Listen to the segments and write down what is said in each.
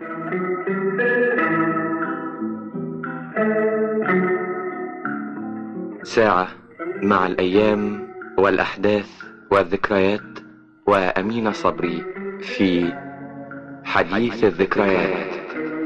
ساعة مع الأيام والأحداث والذكريات، وأمين صبري في حديث الذكريات.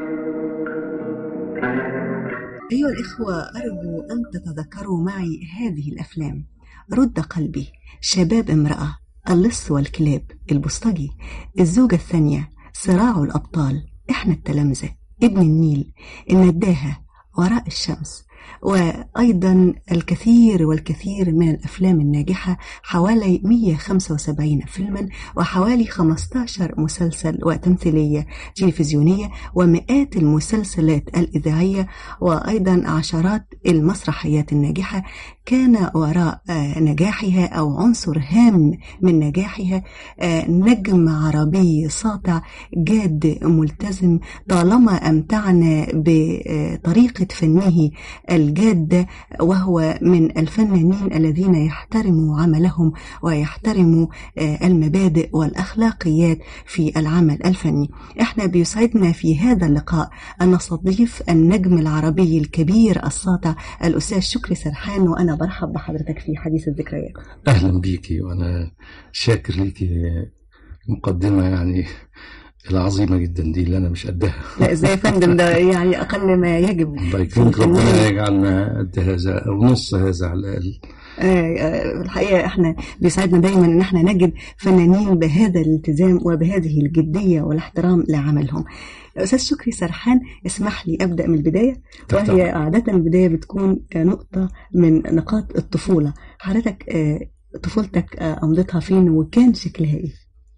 أيها الإخوة، أرجو أن تتذكروا معي هذه الأفلام: رد قلبي، شباب امرأة، اللص والكلاب، البوسطجي، الزوجة الثانية، صراع الأبطال، إحنا التلامذة، ابن النيل، النداهة، وراء الشمس، وأيضا الكثير والكثير من الأفلام الناجحة، حوالي 175 فيلما وحوالي 15 مسلسل وتمثيلية تلفزيونية ومئات المسلسلات الإذاعية، وأيضا عشرات المسرحيات الناجحة. كان وراء نجاحها أو عنصر هام من نجاحها نجم عربي ساطع جاد ملتزم، طالما أمتعنا بطريقة فنه الجادة، وهو من الفنانين الذين يحترموا عملهم ويحترموا المبادئ والأخلاقيات في العمل الفني. احنا بيسعدنا في هذا اللقاء أن نستضيف النجم العربي الكبير الساطع الأستاذ شكري سرحان، وأنا برحب بحضرتك في حديث الذكريات. أهلا بيكي، وأنا شاكر ليكي مقدمة يعني العظيمة جدا دي اللي أنا مش قدها. لا إزاي يا فندم، ده يعني أقل ما يجب. الله يكرمك، ربنا يجعلنا قد هذا أو نص هذا على الأقل. الحقيقة احنا بيسعدنا دايما ان احنا نجد فنانين بهذا الالتزام وبهذه الجدية والاحترام لعملهم. أستاذ شكري سرحان، اسمح لي أبدأ من البداية، وهي عادة البداية بتكون نقطة من نقاط الطفولة. حضرتك طفولتك أمضتها فين وكان شكلها إيه؟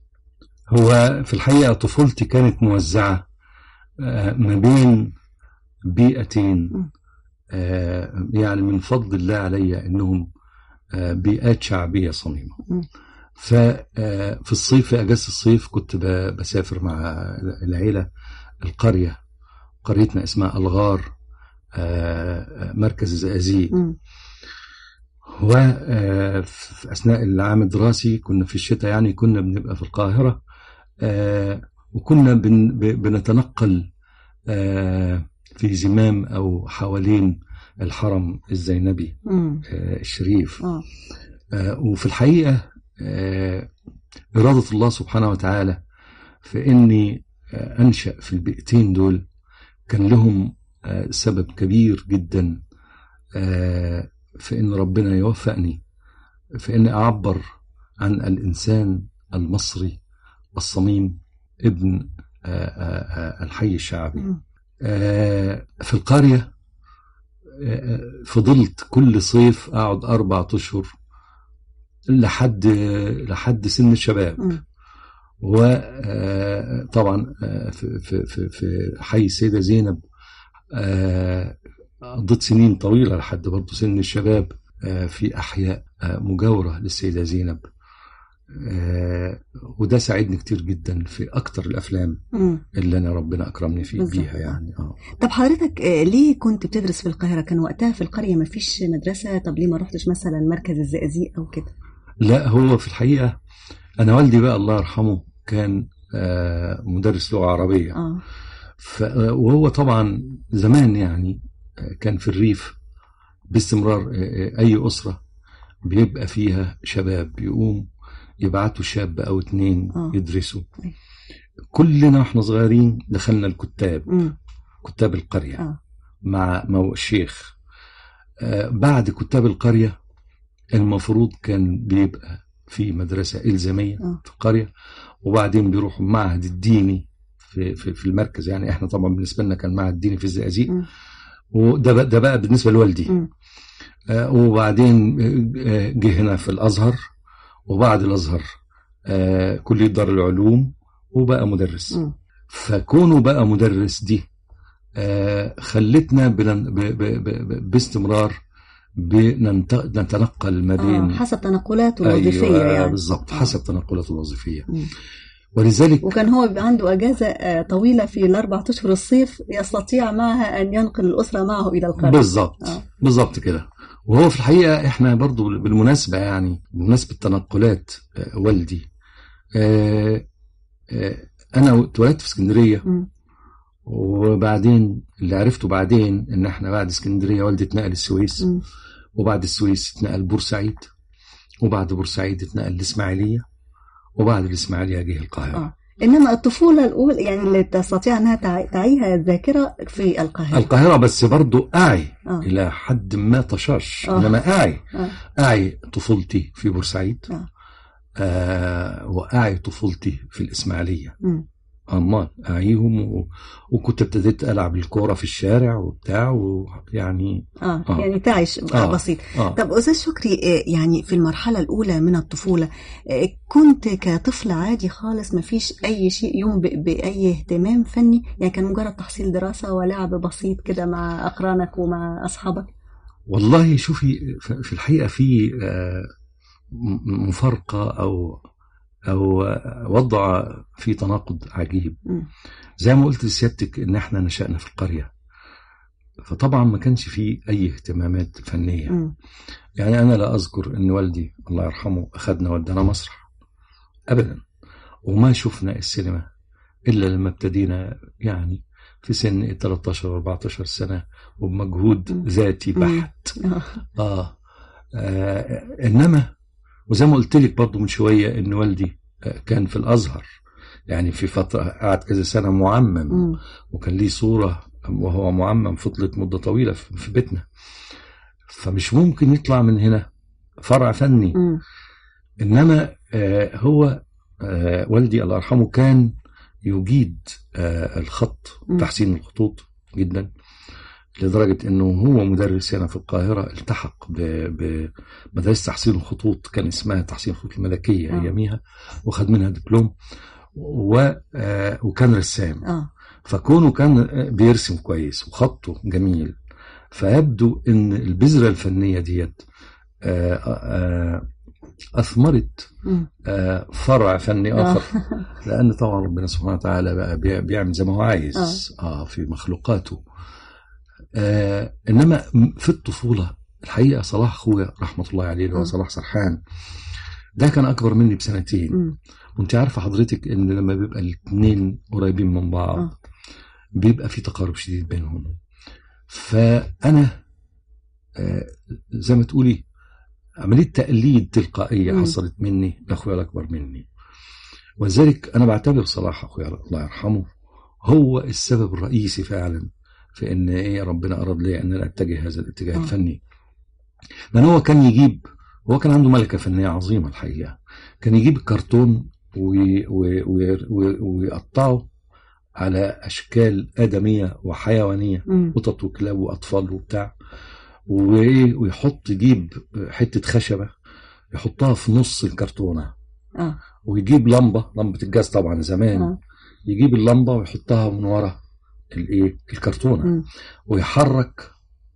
هو في الحقيقة طفولتي كانت موزعة ما بين بيئتين، يعني من فضل الله علي أنهم بيئات شعبية صميمة. ففي الصيف، في أجازة الصيف، كنت بسافر مع العيلة القرية، قريتنا اسمها الغار، مركز الزقازيق. وفي أثناء العام الدراسي كنا في الشتاء، يعني كنا بنبقى في القاهرة، وكنا بنتنقل في زمام أو حوالين الحرم الزينبي الشريف. وفي الحقيقة إرادة الله سبحانه وتعالى في إني أنشأ في البيئتين دول كان لهم سبب كبير جدا في إن ربنا يوفقني في إني أعبر عن الإنسان المصري الصميم ابن الحي الشعبي. في القرية فضلت كل صيف أقعد 4 أشهر لحد سن الشباب. وطبعا في حي السيدة زينب قضيت سنين طويلة لحد برضو سن الشباب في أحياء مجاورة للسيدة زينب، وده ساعدني كتير جدا في أكتر الأفلام اللي أنا ربنا أكرمني بيها يعني. طب حضرتك ليه كنت بتدرس في القاهرة؟ كان وقتها في القرية ما فيش مدرسة؟ طب ليه ما رحتش مثلا مركز الزقازيق أو كده؟ لا، هو في الحقيقة أنا والدي بقى الله يرحمه كان مدرس لغة عربية. وهو طبعا زمان يعني كان في الريف باستمرار أي أسرة بيبقى فيها شباب يقوم يبعتوا شاب أو 2 يدرسوا. كلنا واحنا صغيرين دخلنا الكتاب، كتاب القرية مع الشيخ. بعد كتاب القرية المفروض كان بيبقى في مدرسة إلزامية في القرية، وبعدين بيروحوا المعهد الديني في المركز. يعني احنا طبعا بالنسبة لنا كان معهد ديني في الزقازيق، وده بقى بالنسبة لوالدي. وبعدين جه هنا في الأزهر، وبعد الأزهر كلية دار العلوم، وبقى مدرس. فكونه بقى مدرس دي خلتنا باستمرار بنتنقل ما بين حسب تنقلاته الوظيفية. أيوة يعني بالضبط، حسب تنقلاته الوظيفية. ولذلك وكان هو عنده أجازة طويلة في ال4 أشهر الصيف يستطيع معها أن ينقل الأسرة معه إلى القرية. بالضبط كده. وهو في الحقيقة احنا برضو بالمناسبة، يعني بمناسبة تنقلات والدي، أنا اتولدت في اسكندرية وبعدين اللي عرفته بعدين ان احنا بعد اسكندريه والدي اتنقل السويس، وبعد السويس اتنقل بورسعيد، وبعد بورسعيد اتنقل الاسماعيليه، وبعد الاسماعيليه جه القاهره. انما الطفوله الاولى يعني اللي تستطيع انها تعيها الذاكره في القاهره بس برضو اعي الى حد ما طشاش. انما اعي طفولتي في بورسعيد، واعي طفولتي في الاسماعيليه. أمال أعيهم وكنت ابتديت ألعب الكورة في الشارع وبتاع ويعني يعني تعيش بسيط. طب أستاذ شكري، يعني في المرحلة الأولى من الطفولة كنت كطفل عادي خالص، ما فيش أي شيء يوم بأي اهتمام فني؟ يعني كان مجرد تحصيل دراسة ولعب بسيط كده مع أقرانك ومع أصحابك؟ والله شوفي، في الحقيقة في مفارقة أو وضع في تناقض عجيب. زي ما قلت لسيادتك إن إحنا نشأنا في القرية، فطبعا ما كانش فيه أي اهتمامات فنية. يعني أنا لا أذكر إن والدي الله يرحمه أخذنا ودنا مسرح أبدا، وما شفنا السينما إلا لما ابتدينا يعني في سن 13 14 سنة وبمجهود ذاتي بحت. إنما وزي ما قلت لك برضو من شوية إن والدي كان في الأزهر، يعني في فترة قعد كذا سنة معمم، وكان ليه صورة وهو معمم فضلت مدة طويلة في بيتنا، فمش ممكن يطلع من هنا فرع فني. إنما هو والدي الله يرحمه كان يجيد الخط، تحسين الخطوط جدا، لدرجة أنه هو مدرس هنا في القاهرة التحق بمدرسة تحسين الخطوط، كان اسمها تحسين الخطوط الملكية أياميها، وخد منها دبلوم، وكان رسام. فكونه كان بيرسم كويس وخطه جميل، فيبدو أن البذرة الفنية ديت أثمرت فرع فني آخر، لأن طبعا ربنا سبحانه وتعالى بقى بيعمل زي ما هو عايز في مخلوقاته. إنما في الطفولة الحقيقة صلاح أخويا رحمة الله عليه اللي هو صلاح سرحان ده كان أكبر مني بسنتين. وانت عارفة حضرتك إن لما بيبقى الاثنين قريبين من بعض بيبقى في تقارب شديد بينهم. فأنا زي ما تقولي عملية تقليد تلقائية حصلت مني لأخويا الأكبر مني، ولذلك أنا بعتبر صلاح أخويا الله يرحمه هو السبب الرئيسي فعلا في ان ربنا اراد لي ان انا اتجه هذا الاتجاه الفني. لان هو كان يجيب، هو كان عنده ملكه فنيه عظيمه الحقيقه، كان يجيب الكرتون ويقطعه على اشكال ادميه وحيوانيه، قطط وكلاب واطفال وبتاع، يجيب حته خشبه يحطها في نص الكرتونه، ويجيب لمبه الجاز طبعا زمان، يجيب اللمبه ويحطها من ورا الكرتونة، ويحرك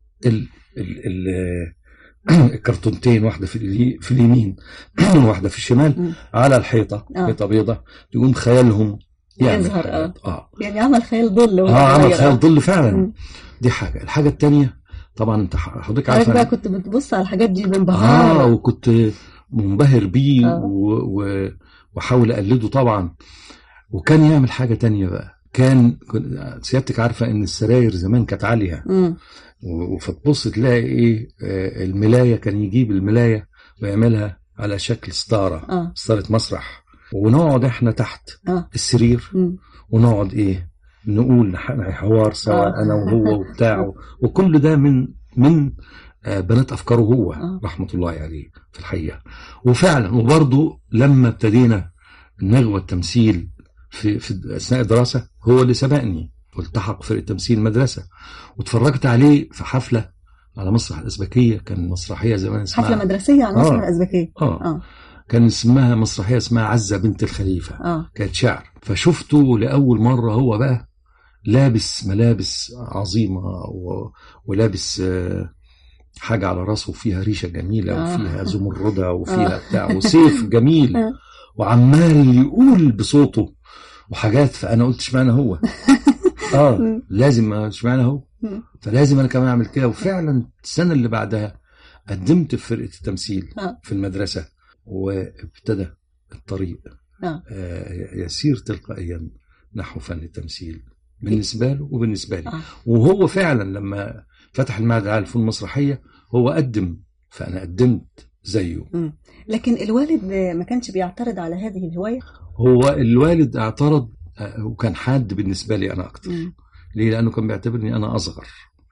الكرتونتين، واحدة في اليمين واحدة في الشمال على الحيطة، حيطة بيضة، يقوم خيالهم يظهر. يعني عمل خيال ظل. عمل خيال ظل فعلا. دي حاجة. الحاجة التانية طبعا انت حضرتك عارفة بقى كنت بتبص على الحاجات دي بانبهار. وكنت منبهر بيه وحاول أقلده طبعا. وكان يعمل حاجة تانية بقى، كان سيادتك عارفة ان السراير زمان كانت عالية، فتبص تلاقي الملاية، كان يجيب الملاية ويعملها على شكل ستارة، ستارة مسرح، ونقعد احنا تحت السرير ونقعد نقول حوار سوا انا وهو وبتاع، وكل ده من بنات افكاره هو رحمة الله عليه في الحقيقة. وفعلا وبرضه لما ابتدينا نغوى التمثيل في أثناء الدراسة هو اللي سبقني، والتحق فرقة تمثيل مدرسة، واتفرجت عليه في حفلة على مسرح الأزبكية. كان مسرحية زمان اسمها حفلة مدرسية على مسرح الأزبكية. كان اسمها مسرحية اسمها عزة بنت الخليفة. كانت شعر. فشفته لأول مرة هو بقى لابس ملابس عظيمة ولابس حاجة على راسه فيها ريشة جميلة وفيها زمردة وفيها بتاع وسيف جميل، وعمال يقول بصوته وحاجات. فأنا قلت اشمعنى هو لازم اشمعنى هو، فلازم أنا كمان أعمل كده. وفعلا السنة اللي بعدها قدمت في فرقة التمثيل في المدرسة، وابتدى الطريق يسير تلقائيا نحو فن التمثيل بالنسبة له وبالنسبة لي. وهو فعلا لما فتح المعهد العالي للفنون المسرحية هو قدم، فأنا قدمت زيه. لكن الوالد ما كانش بيعترض على هذه الهواية؟ هو الوالد اعترض، وكان حاد بالنسبة لي أنا أكتر. ليه؟ لأنه كان بيعتبرني أنا أصغر،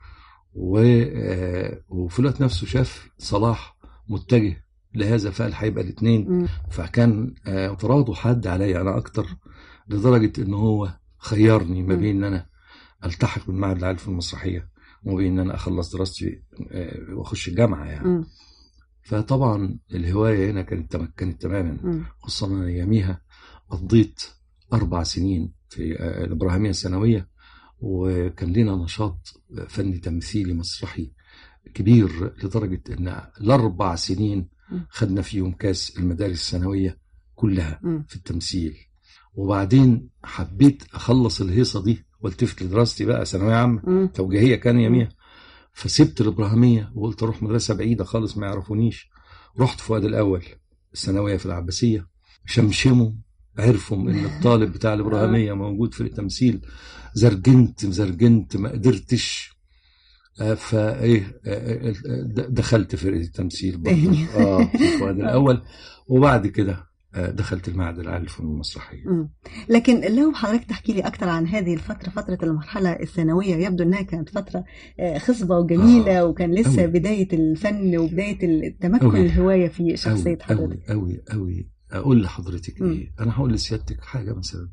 وفي الوقت نفسه شاف صلاح متجه لهذا فقال هيبقى الاثنين، فكان اعتراضه حاد عليا أنا أكتر، لدرجة إنه هو خيرني ما بين إن أنا ألتحق بالمعهد العالي للفنون المسرحية وما بين إن أنا أخلص دراستي وأخش الجامعة يعني. فطبعا الهواية هنا كانت تمكنت تماما، خصوصا أنا أياميها قضيت 4 سنين في الإبراهيمية الثانوية، وكان لنا نشاط فني تمثيلي مسرحي كبير، لدرجة أن ال4 سنين خدنا فيهم كاس المدارس الثانوية كلها في التمثيل. وبعدين حبيت أخلص الهيصة دي والتفت لدراستي بقى ثانوية عامة توجيهية كان يوميها، فسبت الإبراهيمية وقلت أروح مدرسة بعيدة خالص ما يعرفونيش. رحت فؤاد الأول الثانوية في العباسية، شمشموا عرفوا ان الطالب بتاع الإبراهيمية موجود في التمثيل، زرجنت ما قدرتش، فايه دخلت فرقة التمثيل برضه في فؤاد الأول، وبعد كده دخلت المعهد العالي للفنون المسرحية. لكن لو حضرتك تحكي لي أكتر عن هذه الفترة، فترة المرحلة الثانوية، يبدو أنها كانت فترة خصبة وجميلة، وكان لسه أوي. بداية الفن وبداية التمكن الهواية في شخصية حضرتك. أوي أقول لحضرتك إيه، أنا هقول لسيادتك حاجة مثلا.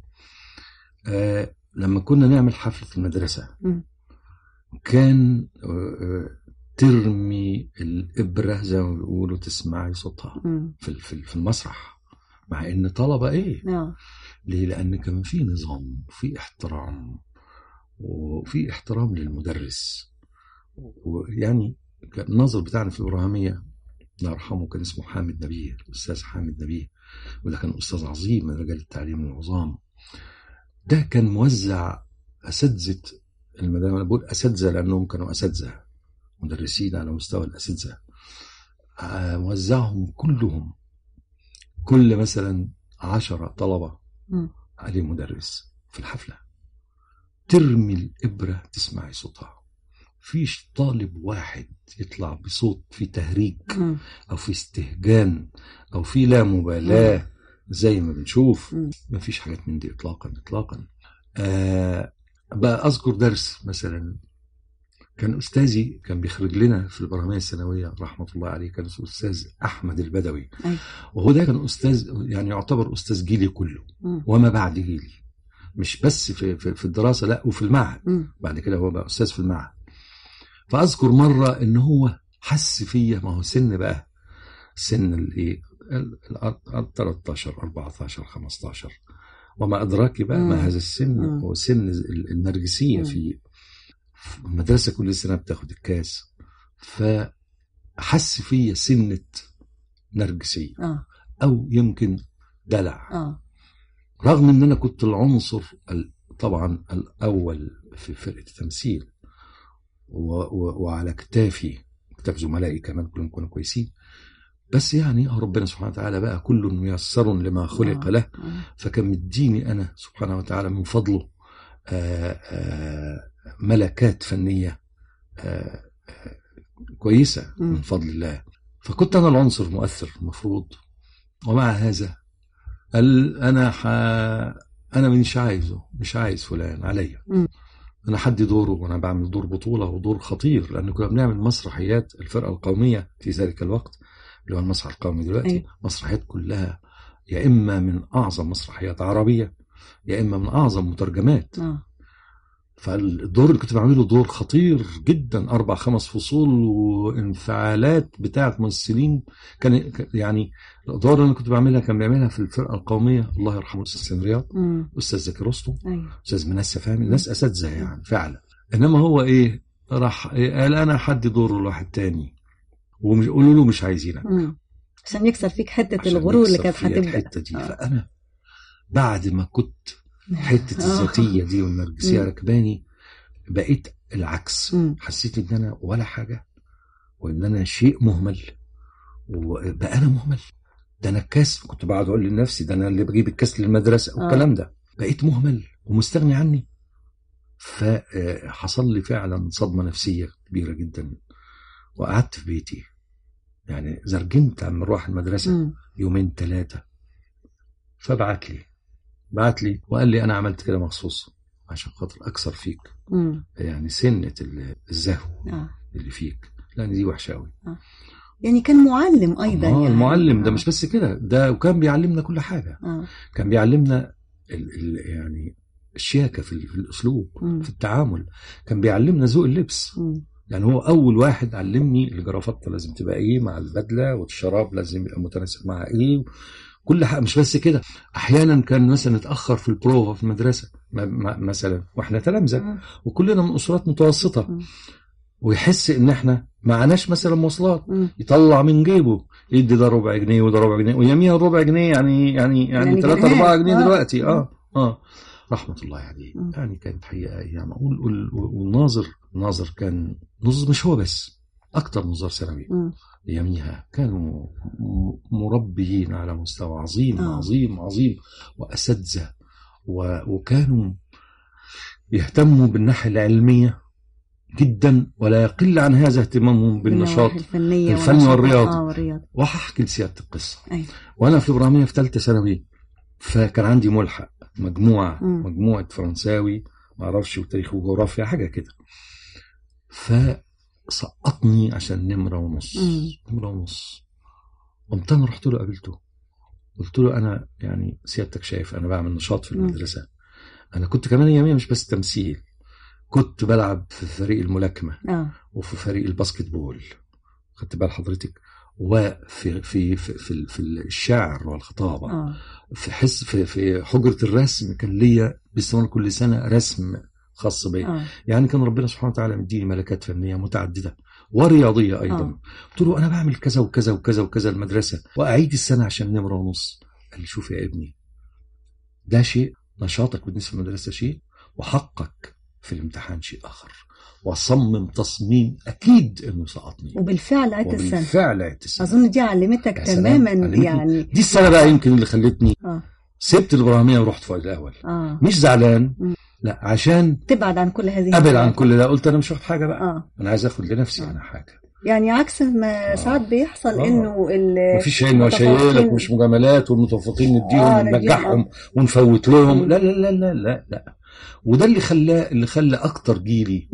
لما كنا نعمل حفلة المدرسة كان ترمي الإبرة زي ما بيقولوا تسمعي صوتها في المسرح، مع إن طلبة إيه؟ ليه؟ لأن كان في نظام وفي احترام وفي احترام للمدرس. ويعني الناظر بتاعنا في الإبراهيمية الله يرحمه كان اسمه حامد نبيه، الأستاذ حامد نبيه، وده كان أستاذ عظيم من رجال التعليم العظام. ده كان موزع أساتذة المدارس، أنا بقول أساتذة لأنهم كانوا أساتذة مدرسين على مستوى الأساتذة، موزعهم كلهم، كل مثلا 10 طلبة عليه مدرس في الحفلة، ترمي الإبرة تسمعي صوتها، فيش طالب واحد يطلع بصوت في تهريج أو في استهجان أو في لا مبالاة زي ما بنشوف، ما فيش حاجات من دي إطلاقا. بقى أذكر درس مثلا، كان أستاذي كان بيخرج لنا في الإبراهيمية الثانوية رحمة الله عليه، كان أستاذ أحمد البدوي، وهو ده كان أستاذ يعني يعتبر أستاذ جيلي كله وما بعد جيلي، مش بس في الدراسة لا، وفي المعهد بعد كده هو بقى أستاذ في المعهد. فأذكر مرة إن هو حس فيا، ما هو سن بقى سن الإيه 13 14 15 وما أدراك بقى ما هذا السن، هو سن النرجسية في المدرسة كل سنة بتاخد الكاس، فحس فيا سنة نرجسية أو يمكن دلع، رغم إن أنا كنت العنصر طبعا الأول في فرقة التمثيل، وعلى كتاف زملائي كمان كلهم كانوا كويسين، بس يعني ربنا سبحانه وتعالى بقى كل ميسر لما خلق له، فكان مديني أنا سبحانه وتعالى من فضله ملكات فنية كويسة من فضل الله، فكنت أنا العنصر المؤثر المفروض. ومع هذا أنا مش عايز فلان عليا، أنا حدي دوره، وأنا بعمل دور بطولة ودور خطير، لأن كنا بنعمل مسرحيات الفرقة القومية في ذلك الوقت اللي هو المسرح القومي دلوقتي، مسرحيات كلها يا إما من أعظم مسرحيات عربية يا إما من أعظم مترجمات. فالدور اللي كنت بعمله دور خطير جدا، 4-5 فصول وانفعالات بتاعة ممثلين، كان يعني الادوار اللي انا كنت بعملها كان بيعملها في الفرقة القومية الله يرحمه الأستاذ سين رياض، الأستاذ زكي رستم، الأستاذ منسى فهمي، الناس أساتذة يعني فعلا. إنما هو إيه راح قال أنا حدي دور لواحد تاني، وقولوا له مش عايزينك عشان يكسر فيك حتة الغرور اللي كانت هتبدأ الحتة دي. فأنا بعد ما كنت حتة الذاتية دي والنرجسية ركباني، بقيت العكس، حسيت ان انا ولا حاجة، وان انا شيء مهمل، وبقى انا مهمل. ده انا الكاس كنت بقعد اقول لنفسي ده انا اللي بجيب الكاس للمدرسة والكلام ده، بقيت مهمل ومستغني عني. فحصل لي فعلا صدمة نفسية كبيرة جدا، وقعدت في بيتي يعني زرجنت عم نروح المدرسة 2-3. فبعت لي وقال لي أنا عملت كده مخصوص عشان خاطر أكسر فيك يعني سنة الزهو اللي فيك، لأن دي وحشة أوي. يعني كان معلم أيضا. يعني المعلم ده مش بس كده، ده وكان بيعلمنا كل حاجة. كان بيعلمنا يعني الشياكة في الأسلوب، في التعامل. كان بيعلمنا ذوق اللبس. يعني هو أول واحد علمني الجرافطة لازم تبقى إيه مع البدلة، والشراب لازم يبقى متناسق مع إيه، كل حاجة. مش بس كده، أحيانا كان مثلا نتأخر في البروفا في المدرسة مثلا وإحنا تلامذة وكلنا من أسرات متوسطة، ويحس إن إحنا معناش مثلا مواصلات، يطلع من جيبه يدي ده ربع جنيه وده ربع جنيه، ويميها ربع جنيه يعني 3-4 جنيه دلوقتي. رحمة الله عليه. يعني كانت حقيقة يعني والناظر كان نظر، مش هو بس، أكتر نظر ثانوي يميها كانوا مربيين على مستوى عظيم عظيم عظيم، وأساتذة، وكانوا يهتموا بالناحية العلمية جدا، ولا يقل عن هذا اهتمامهم بالنشاط الفني والرياضي. وهحكي لسيادة القصة. وأنا في إبراهيمية في 3 ثانوي، فكان عندي ملحق مجموعة فرنساوي معرفش وتاريخ وجغرافيا حاجة كده، فسقطني عشان نمرة ونص. قمت أنا رحت له قابلته، قلت له أنا يعني سيادتك شايف أنا بعمل نشاط في المدرسة، أنا كنت كمان يوميا مش بس تمثيل، كنت بلعب في فريق الملاكمة وفي فريق الباسكت بول، خدت بال حضرتك، وفي في في في, في الشعر والخطابة، في حجرة الرسم كان ليا باستمرار كل سنة رسم خاص بي. يعني كان ربنا سبحانه وتعالى مديني ملكات فنية متعددة ورياضية أيضا. قلت له أنا بعمل كذا وكذا وكذا وكذا المدرسة، وأعيد السنة عشان نمرة ونص. قال لي شوف يا ابني، ده شيء، نشاطك بالنسبة للمدرسة شيء، وحقك في الامتحان شيء آخر. وصمم تصميم أكيد إنه سقطني، وبالفعل عدت السنة. السنة أظن دي علمتك تماما. يعني دي السنة بقى يمكن اللي خلتني سبت الإبراهيمية ورحت فؤاد الأول. مش زعلان، لا، عشان تبعد عن كل هذه أبعد عن كل ده. قلت أنا مش واخد حاجة بقى، أنا عايز أخد لنفسي أنا حاجة. يعني عكس ما ساعات بيحصل إنه مفيش علم وشيالك مش مجاملات، والمتفوقين نديهم وننجحهم ونفوت لهم. لا لا لا لا لا لا. وده اللي خلى أكتر جيل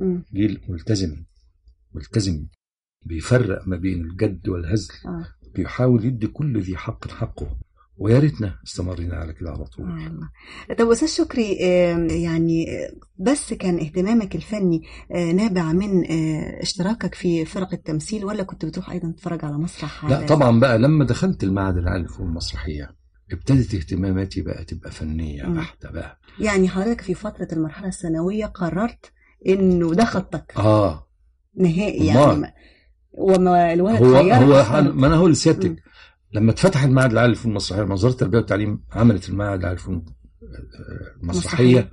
ملتزم بيفرق ما بين الجد والهزل، بيحاول يدي كل ذي حق حقه. ويا ريتنا استمرينا على كده على طول. طب أستاذ شكري، يعني بس كان اهتمامك الفني نابع من اشتراكك في فرق التمثيل، ولا كنت بتروح أيضا تتفرج على مسرح؟ لا طبعا بقى لما دخلت المعهد العالي للفنون المسرحية ابتدت اهتماماتي بقى تبقى فنية بحتة بقى. يعني حضرتك في فترة المرحلة الثانوية قررت إنه ده خطك نهائي يعني، وما الواحد ما أنا هقول لسيادتك، لما اتفتح المعهد العالي للفنون المسرحية، وزارة التربية والتعليم عملت المعهد العالي للفنون المسرحية،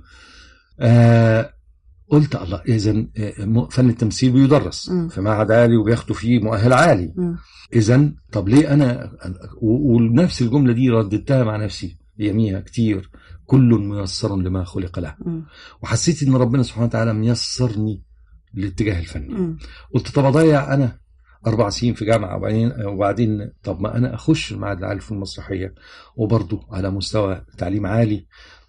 قلت الله، إذن فن التمثيل بيدرس في معهد عالي وبياخدوا فيه مؤهل عالي، إذن طب ليه أنا ونفس الجملة دي رددتها مع نفسي يميها كتير، كل ميسر لما خلق له. وحسيت إن ربنا سبحانه وتعالى ميسرني للاتجاه الفني. قلت طب أضيع أنا 4 سنين في جامعة وبعدين طب ما أنا أخش المعهد العالي للفنون المسرحية وبرضه على مستوى تعليم عالي.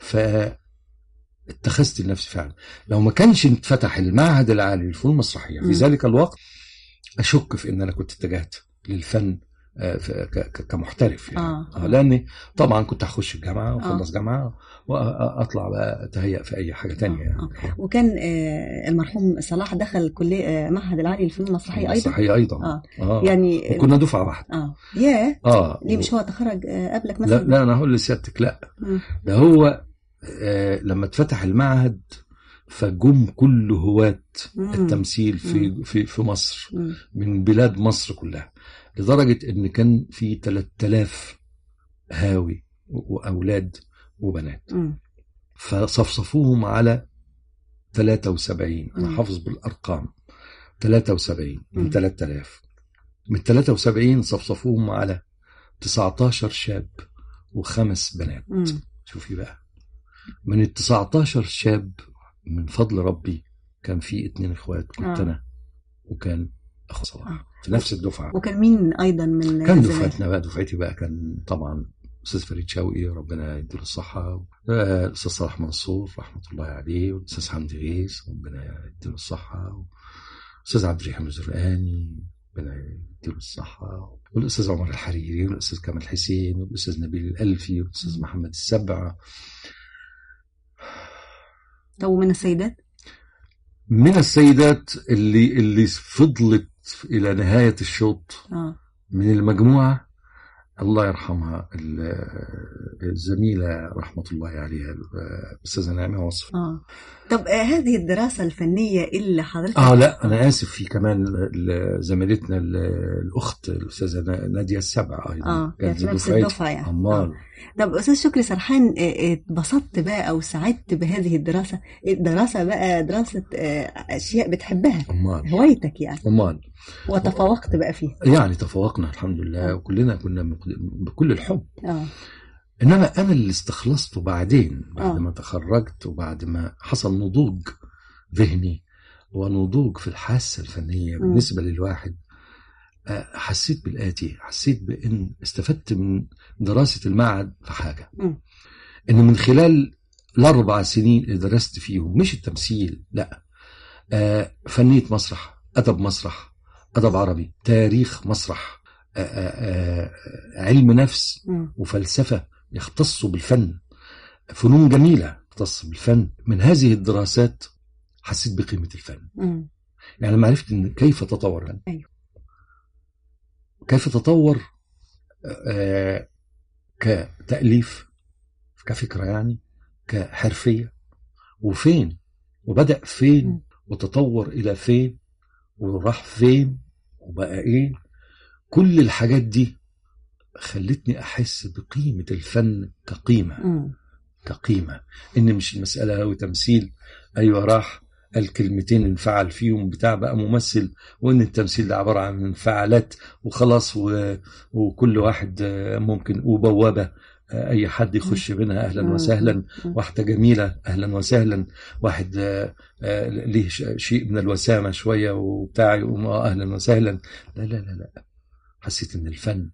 فاتخذت لنفسي فعلا لو ما كانش اتفتح المعهد العالي للفنون المسرحية في ذلك الوقت، أشك في إن أنا كنت اتجهت للفن كمحترف يعني. لأني طبعا كنت هخش الجامعة وخلص جامعة وأطلع بقى أتهيأ في أي حاجة تانية يعني. وكان المرحوم صلاح دخل كلية معهد العالي للفنون المسرحية أيضا. يعني وكنا دفعة واحدة. ليه مش هو تخرج قبلك مثلا؟ لا أنا هقول لسيادتك لا، ده هو لما اتفتح المعهد فجم كل هواة التمثيل في مصر من بلاد مصر كلها، لدرجة ان كان في 3000 هاوي واولاد وبنات، فصفصفوهم على 73. انا حافظ بالارقام، 73 من 3000. من 73 صفصفوهم على 19 شاب و5 بنات. شوفي بقى، من ال 19 شاب من فضل ربي كان في 2 إخوات، كنت أنا وكان أخو صلاح في نفس الدفعة. وكان مين أيضا من كان دفعتنا بقى، دفعتي بقى كان طبعا الأستاذ فريد شوقي ربنا يديله الصحة، الأستاذ صلاح منصور رحمة الله عليه، والأستاذ حمدي غيث ربنا يديله الصحة، والأستاذ عبد الرحيم الزرقاني ربنا يديله الصحة، والأستاذ عمر الحريري، والأستاذ كمال حسين، والأستاذ نبيل الألفي، والأستاذ محمد السبع. طب من السيدات؟ من السيدات اللي فضلت إلى نهاية الشوط من المجموعة الله يرحمها الزميلة رحمة الله عليها الأستاذة نعمة وصف. طب هذه الدراسة الفنية اللي حضرتك لا أنا آسف، في كمان زميلتنا الأخت الأستاذة نادية السبع أيضا كانت في نفس الدفعة يعني. طب أستاذ شكري سرحان، اتبسطت بقى أو سعدت بهذه الدراسة بقى دراسة أشياء بتحبها، هوايتك يعني، وتفوقت بقى فيها؟ يعني تفوقنا الحمد لله، وكلنا كنا بكل الحب. إنما أنا اللي استخلصته بعدين بعد ما تخرجت، وبعد ما حصل نضوج ذهني ونضوج في الحاسة الفنية بالنسبة للواحد، حسيت بالآتي، حسيت بأن استفدت من دراسة المعهد في حاجة، إن من خلال ال4 سنين اللي درست فيهم، مش التمثيل لا، فنية مسرح، أدب مسرح، أدب عربي، تاريخ مسرح، علم نفس وفلسفة يختصوا بالفن، فنون جميلة يختص بالفن. من هذه الدراسات حسيت بقيمة الفن. يعني لما عرفت إن كيف تطور الفن، كيف تطور كتأليف، كفكرة يعني، كحرفية، وفين وبدأ فين وتطور إلى فين وراح فين وبقى إيه، كل الحاجات دي خلتني أحس بقيمة الفن كقيمة، إن مش المسألة هو تمثيل، أيوة راح الكلمتين انفعل فيهم بتاع بقى ممثل، وإن التمثيل ده عبارة عن انفعالات وخلاص، وكل واحد ممكن وبوابة أي حد يخش منها أهلا وسهلا، واحدة جميلة أهلا وسهلا، واحد ليه شيء من الوسامة شوية وبتاع أهلا وسهلا. لا لا لا لا، حسيت إن الفن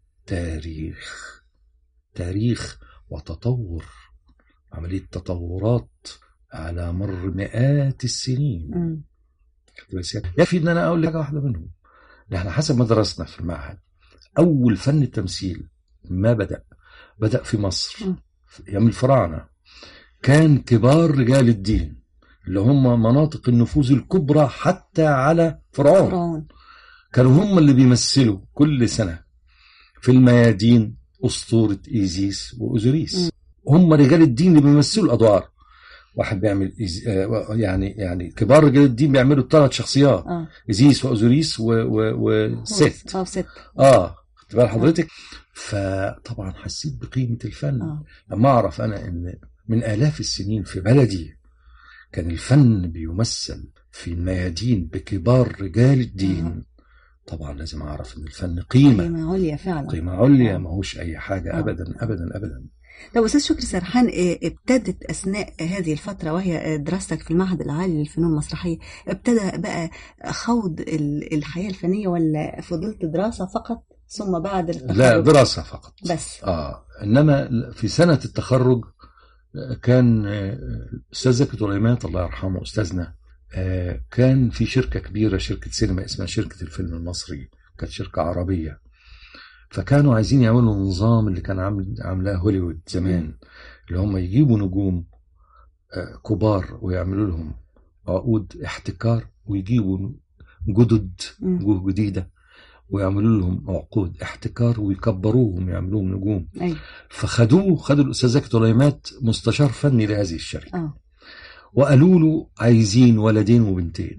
تاريخ وتطور، عملية تطورات على مر مئات السنين. بس يكفي إن أنا أقول لك واحدة منهم. نحن حسب ما درسنا في المعهد، أول فن التمثيل ما بدأ في مصر في أيام الفراعنة، كان كبار رجال الدين اللي هم مناطق النفوذ الكبرى حتى على فرعون، كانوا هم اللي بيمثلوا كل سنة في الميادين أسطورة إيزيس وأوزوريس. هم رجال الدين اللي بيمثلوا الأدوار، واحد بيعمل يعني كبار رجال الدين بيعملوا 3 شخصيات، إيزيس وأوزوريس وست. خدت بال حضرتك؟ فطبعا حسيت بقيمة الفن لما أعرف أنا إن من آلاف السنين في بلدي كان الفن بيمثل في الميادين بكبار رجال الدين. طبعا لازم أعرف إن الفن قيمة عليا فعلا، قيمة عليا، ما هوش أي حاجة أبدا أبدا أبدا. طب أستاذ شكري سرحان، ابتدت أثناء هذه الفترة وهي دراستك في المعهد العالي للفنون المسرحية، ابتدى بقى خوض الحياة الفنية، ولا فضلت دراسة فقط ثم بعد التخرج؟ لا، دراسة فقط بس. إنما في سنة التخرج كان أستاذ زكي طليمات الله يرحمه أستاذنا، كان في شركة كبيرة، شركة سينما اسمها شركة الفيلم المصري، كانت شركة عربية، فكانوا عايزين يعملوا نظام اللي كان عاملاه هوليوود زمان، اللي هم يجيبوا نجوم كبار ويعملوا لهم عقود احتكار، ويجيبوا وجوه جديدة ويعملوا لهم عقود احتكار ويكبروهم يعملوهم نجوم. خدوا الأستاذ زكي طليمات مستشار فني لهذه الشركة، وقالوا له عايزين ولدين وبنتين.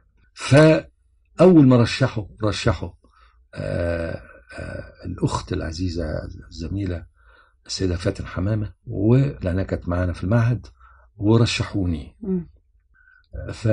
فأول ما رشحوا الأخت العزيزة الزميلة السيدة فاتن حمامة، ولأنها كانت معانا في المعهد، ورشحوني. ف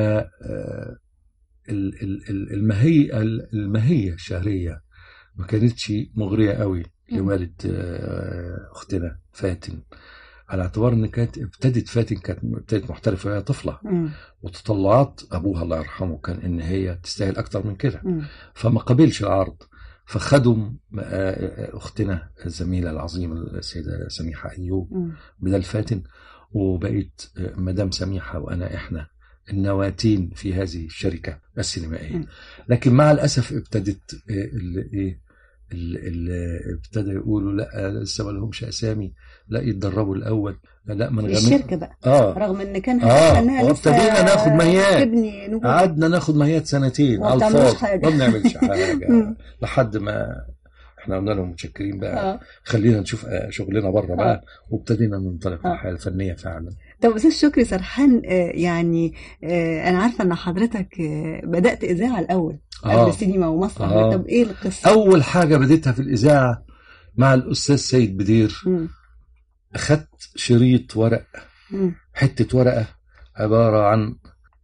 المهية الشهرية ما كانتش مغرية قوي لوالد أختنا فاتن، على اعتبار ان كانت ابتدت محترفه وهي طفله، وتطلعات ابوها الله يرحمه كان ان هي تستاهل اكتر من كده، فما قبلش العرض. فخدوا اختنا الزميله العظيمه السيده سميحه ايوب بدل فاتن، وبقيت مدام سميحه وانا احنا النواتين في هذه الشركه السينمائيه. لكن مع الاسف ابتدت ابتدى يقولوا لا لسه ما لهمش اسامي، لا يتدربوا الاول، لا من الشركه بقى رغم ان كان ابتدينا ناخد مهيات، قعدنا ناخد مهيات سنتين على الفاضي ما بنعملش حاجه لحد ما احنا قلنا لهم متشكرين بقى خلينا نشوف شغلنا بره بقى، وابتدينا ننطلق في الحياه الفنيه فعلا. طب أستاذ شكري سرحان، يعني أنا عارفة أن حضرتك بدأت إذاعة الأول قبل السينما ومسرح. طب إيه القصة؟ أول حاجة بديتها في الإذاعة مع الأستاذ سيد بدير. أخذت شريط ورق، حتة ورقة عبارة عن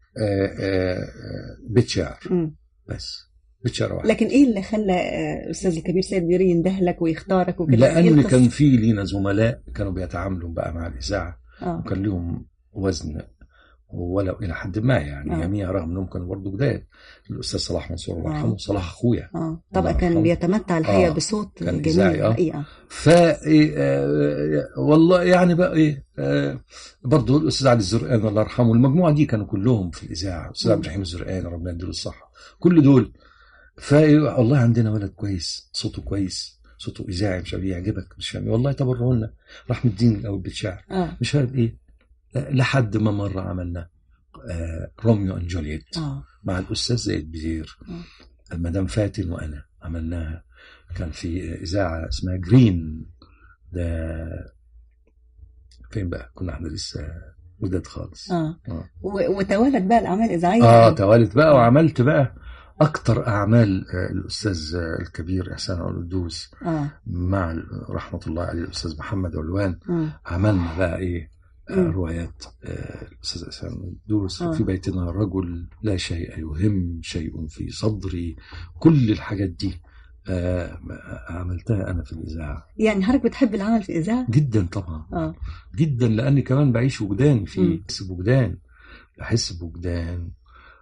بيت شعر، بس بيت شعر واحد. لكن إيه اللي خلى الأستاذ الكبير سيد بدير يندهلك ويختارك وكده؟ لأن كان في لينا زملاء كانوا بيتعاملوا بقى مع الإذاعة وكان لهم وزن ولو إلى حد ما يعني يميع، رغم أنهم كانوا برضه جداد. الأستاذ صلاح منصور الله يرحمه، صلاح أخويا طبعا كان بيتمتع الحقيقة بصوت جميل الحقيقة. والله يعني بقى إيه برضه الأستاذ علي الزرقان الله يرحمه، المجموعة دي كانوا كلهم في الإذاعة، الأستاذ عبد الرحيم الزرقان ربنا يديله الصحة، كل دول. والله عندنا ولد كويس، صوته كويس، صوته إذاعي مش يعجبك مش فاهم والله تبرعوا لنا، راح مدين الأول بالشعر مش عارف إيه، لحد ما مرة عملنا روميو أند جولييت مع الأستاذ زيد بدير، المدام فاتن وأنا عملناها، كان في إذاعة اسمها جرين، ده فين بقى كنا احنا لسه جداد خالص. وتوالت بقى الأعمال الإذاعية. توالت بقى وعملت بقى أكتر أعمال الأستاذ الكبير إحسان القدوس مع رحمة الله عليه الأستاذ محمد علوان. عملنا بقى إيه روايات الأستاذ إحسان القدوس، في بيتنا رجل، لا شيء يهم، شيء في صدري، كل الحاجات دي عملتها أنا في الإذاعة. يعني حضرتك بتحب العمل في الإذاعة؟ جدا طبعا. جدا، لأني كمان بعيش وجدان فيه، بحس بوجدان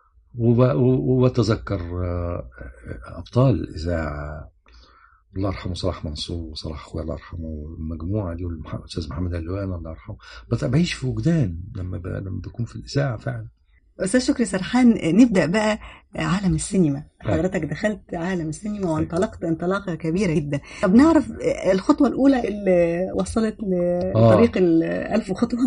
وبتذكر أبطال الإذاعة الله يرحمه، صلاح منصور وصلاح أخويا الله يرحمه، المجموعة دي، والأستاذ محمد علوان الله يرحمه، بعيش في وجدان لما بكون في الإذاعة فعلا. أستاذ شكري سرحان، نبدأ بقى عالم السينما. حضرتك دخلت عالم السينما وانطلقت انطلاقة كبيرة جدا. طب نعرف الخطوة الأولى اللي وصلت لطريق 1000 خطوة.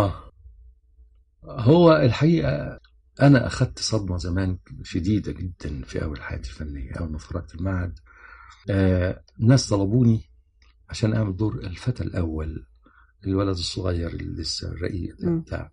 هو الحقيقة أنا أخذت صدمة زمان شديدة جدا في أول حياتي الفنية. أول ما فرقت المعهد ناس طلبوني عشان أعمل دور الفتى الأول، الولد الصغير اللي لسه الرقيق بتاع.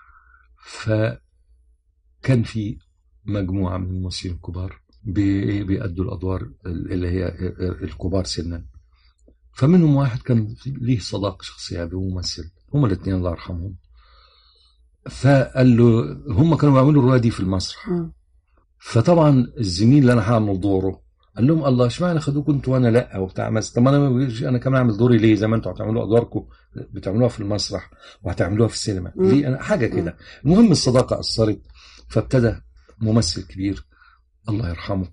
فكان في مجموعة من الممثلين الكبار بيأدوا الأدوار اللي هي الكبار سنا، فمنهم واحد كان ليه صداقة شخصية بممثل، هما الاثنين الله يرحمهم. فقال له هم كانوا بيعملوا الرواية دي في المسرح، فطبعا الزميل اللي انا هعمل دوره قال لهم الله اشمعنى خدوكم انتوا وانا لا وبتاع، طب انا كمان اعمل دوري ليه زي ما انتوا هتعملوا ادواركم بتعملوها في المسرح وهتعملوها في السينما ليه انا حاجه كده. المهم الصداقه اثرت، فابتدى ممثل كبير الله يرحمه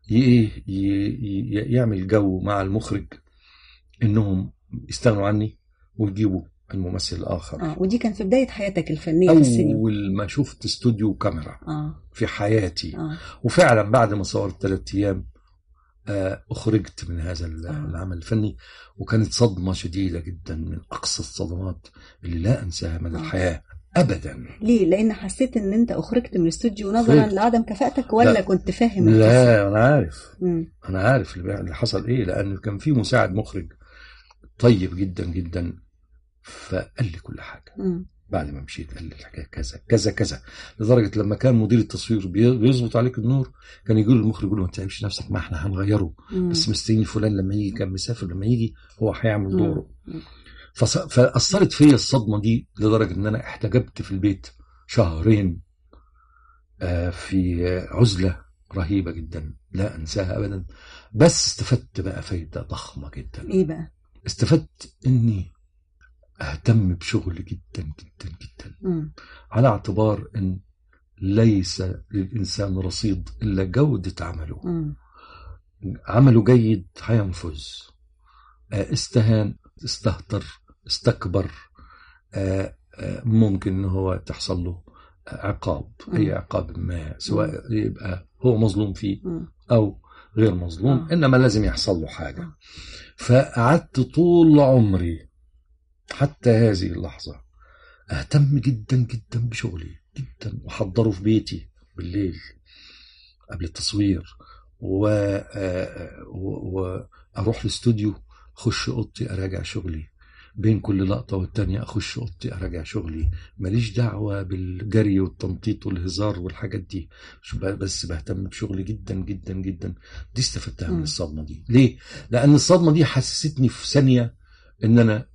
يعمل جو مع المخرج انهم يستغنوا عني ويجيبوا الممثل الآخر. ودي كان في بداية حياتك الفنية في السينما. أول ما شفت استوديو كاميرا في حياتي. وفعلا بعد ما صورت 3 أيام أخرجت من هذا العمل الفني، وكانت صدمة شديدة جدا، من أقصى الصدمات اللي لا أنساها من الحياة أبدا. ليه؟ لأن حسيت أن أنت أخرجت من الاستوديو نظرا لعدم كفاءتك، ولا لا. كنت فاهم؟ لا أنا عارف اللي حصل إيه، لأن كان في مساعد مخرج طيب جدا جدا، فقال لي كل حاجة. بعد ما مشيت قال لي الحكاية كذا كذا كذا، لدرجة لما كان مدير التصوير بيظبط عليك النور كان يقول للمخرج يقول له ما تعبش نفسك، ما احنا هنغيره بس مستني فلان لما يجي، كان مسافر لما يجي هو هيعمل دوره. فأثرت فيا الصدمة دي لدرجة ان انا احتجبت في البيت 2 شهر في عزلة رهيبة جدا لا انساها ابدا. بس استفدت بقى فايدة ضخمة جدا. ايه بقى؟ استفدت اني أهتم بشغلي جدا جدا جدا، على اعتبار أن ليس للإنسان رصيد إلا جودة عمله. عمله جيد هينفذ، استهان، استهتر، استكبر، ممكن أنه هو تحصل له عقاب، أي عقاب ما، سواء يبقى هو مظلوم فيه أو غير مظلوم، إنما لازم يحصل له حاجة. فقعدت طول عمري حتى هذه اللحظة أهتم جدا جدا بشغلي جدا، وأحضره في بيتي بالليل قبل التصوير، وأروح الاستوديو، أخش أوضتي أراجع شغلي، بين كل لقطة والتانية أخش أوضتي أراجع شغلي، ماليش دعوة بالجري والتنطيط والهزار والحاجات دي، بس بهتم بشغلي جدا جدا جدا. دي استفدتها من الصدمة دي. ليه؟ لأن الصدمة دي حسستني في ثانية إن أنا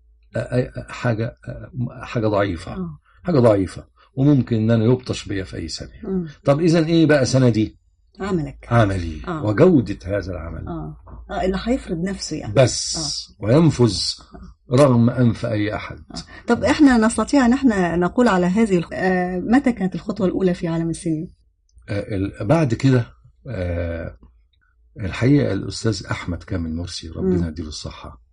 حاجة ضعيفة وممكن إن أنا يبطش بيا في أي ثانية. طب إذن إيه بقى سندي؟ عملي وجودة هذا العمل اللي هيفرض نفسه يعني، بس وينفذ رغم أنف أي أحد. طب إحنا نستطيع أن احنا نقول على هذه متى كانت الخطوة الأولى في عالم السينما؟ بعد كده الحقيقة الأستاذ أحمد كامل مرسي ربنا يديله الصحة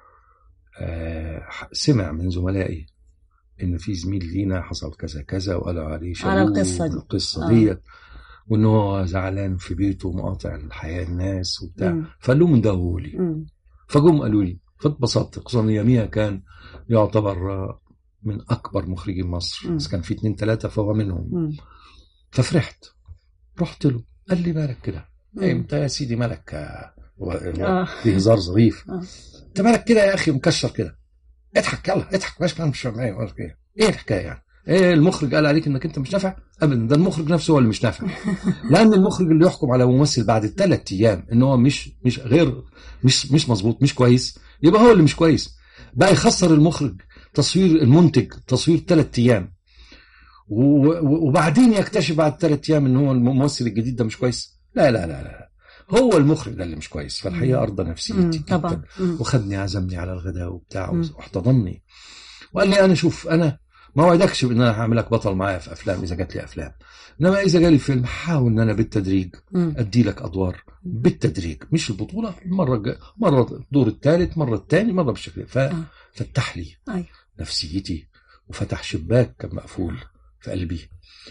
سمع من زملائي إن في زميل لينا حصل كذا كذا، وقالوا عليه على القصة ديت، وإنه هو زعلان في بيته ومقاطع الحياة الناس وبتاع، فقال لهم اندهوا لي. فجم قالوا لي، فاتبسطت، خصوصا يوميها كان يعتبر من أكبر مخرجين مصر، بس كان في 2-3 فهو منهم. ففرحت، رحت له، قال لي مالك كده؟ انت يا سيدي مالك؟ في هزار ظريف، انت مالك كده يا أخي مكشر كده؟ اضحك، يلا اضحك، مش ايه الحكاية يعني؟ ايه المخرج قال عليك انك انت مش نافع؟ ابدا، ده المخرج نفسه هو اللي مش نافع. لان المخرج اللي يحكم على ممثل بعد 3 ايام ان هو مش مظبوط، مش كويس، يبقى هو اللي مش كويس. بقى يخسر المخرج المنتج تصوير 3 ايام، وبعدين يكتشف بعد 3 ايام ان هو الممثل الجديد ده مش كويس. لا لا لا لا، هو المخرج ده اللي مش كويس. فالحقيقه ارضى نفسيتي جدا، وخدني عزمني على الغداء وبتاع واحتضنني وقال لي انا شوف، انا ما وعدكش بان انا هعملك بطل معايا في افلام اذا جات لي افلام، انما اذا جالي فيلم حاول ان انا بالتدريج ادي لك ادوار بالتدريج، مش البطوله مره الدور الثالث، مره الثاني، مره بالشكل. ففتح لي نفسيتي وفتح شباك كان مقفول في قلبي.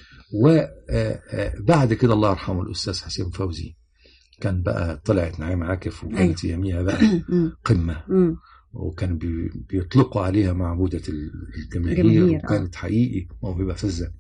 وبعد كده الله يرحمه الاستاذ حسين فوزي كان بقى طلعت نعيم عاكف، وكانت يميها بقى قمه، وكان بيطلقوا عليها معبودة الجماهير، وكانت حقيقي موهبة فذة.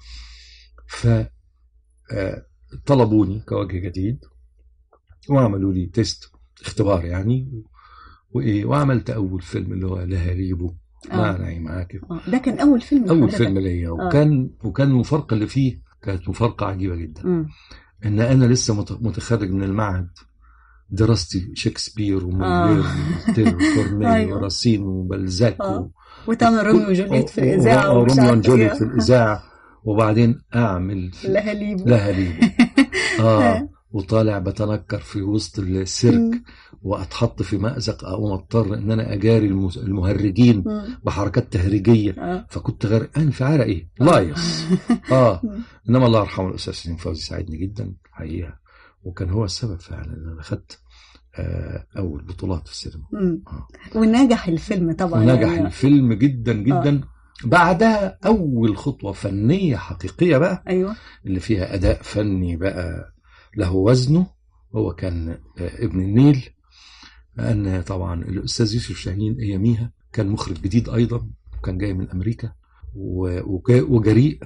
فطلبوني كوجه جديد وعملوا لي تيست، اختبار يعني، وعملت أول فيلم اللي هو لهاليبو مع نعيم عاكف. ده كان أول فيلم ليا، وكان المفارقة اللي فيه كانت مفارقة عجيبة جدا. إن أنا لسه متخرج من المعهد، دراستي شكسبير ومولير وكورنيل وراسين وبلزاك وتعمل روميو وجولييت في الإذاعة وبعدين أعمل لهاليبو وطالع بتنكر في وسط السيرك، وأتحط في مأزق، أو أضطر إن أنا أجاري المهرجين بحركات تهريجية، فكنت غرقان في عرقي لايص. إنما الله يرحمه الأستاذ حسين فوزي ساعدني جدا حقيقة، وكان هو السبب فعلا ان انا اخذت اول بطولات في السينما. ونجح الفيلم طبعا، ونجح الفيلم جدا جدا. بعدها اول خطوه فنيه حقيقيه بقى، اللي فيها اداء فني بقى له وزنه، هو كان ابن النيل. لان طبعا الاستاذ يوسف شاهين اياميها كان مخرج جديد ايضا، وكان جاي من امريكا وجريء،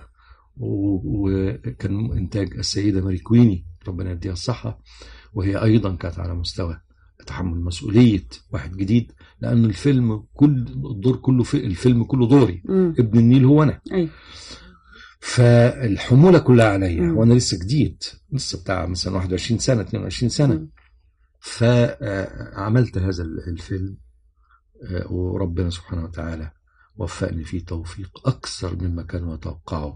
وكان انتاج السيده ماري كويني ربنا يديها الصحة، وهي أيضا كانت على مستوى تحمل مسؤولية واحد جديد، لأن الفيلم الدور كله في الفيلم كله دوري، ابن النيل هو أنا. فالحمولة كلها عليا، وأنا لسه جديد، لسه بتاع مثلا 21 سنة 22 سنة. فعملت هذا الفيلم، وربنا سبحانه وتعالى وفقني فيه توفيق أكثر مما كانوا يتوقعوا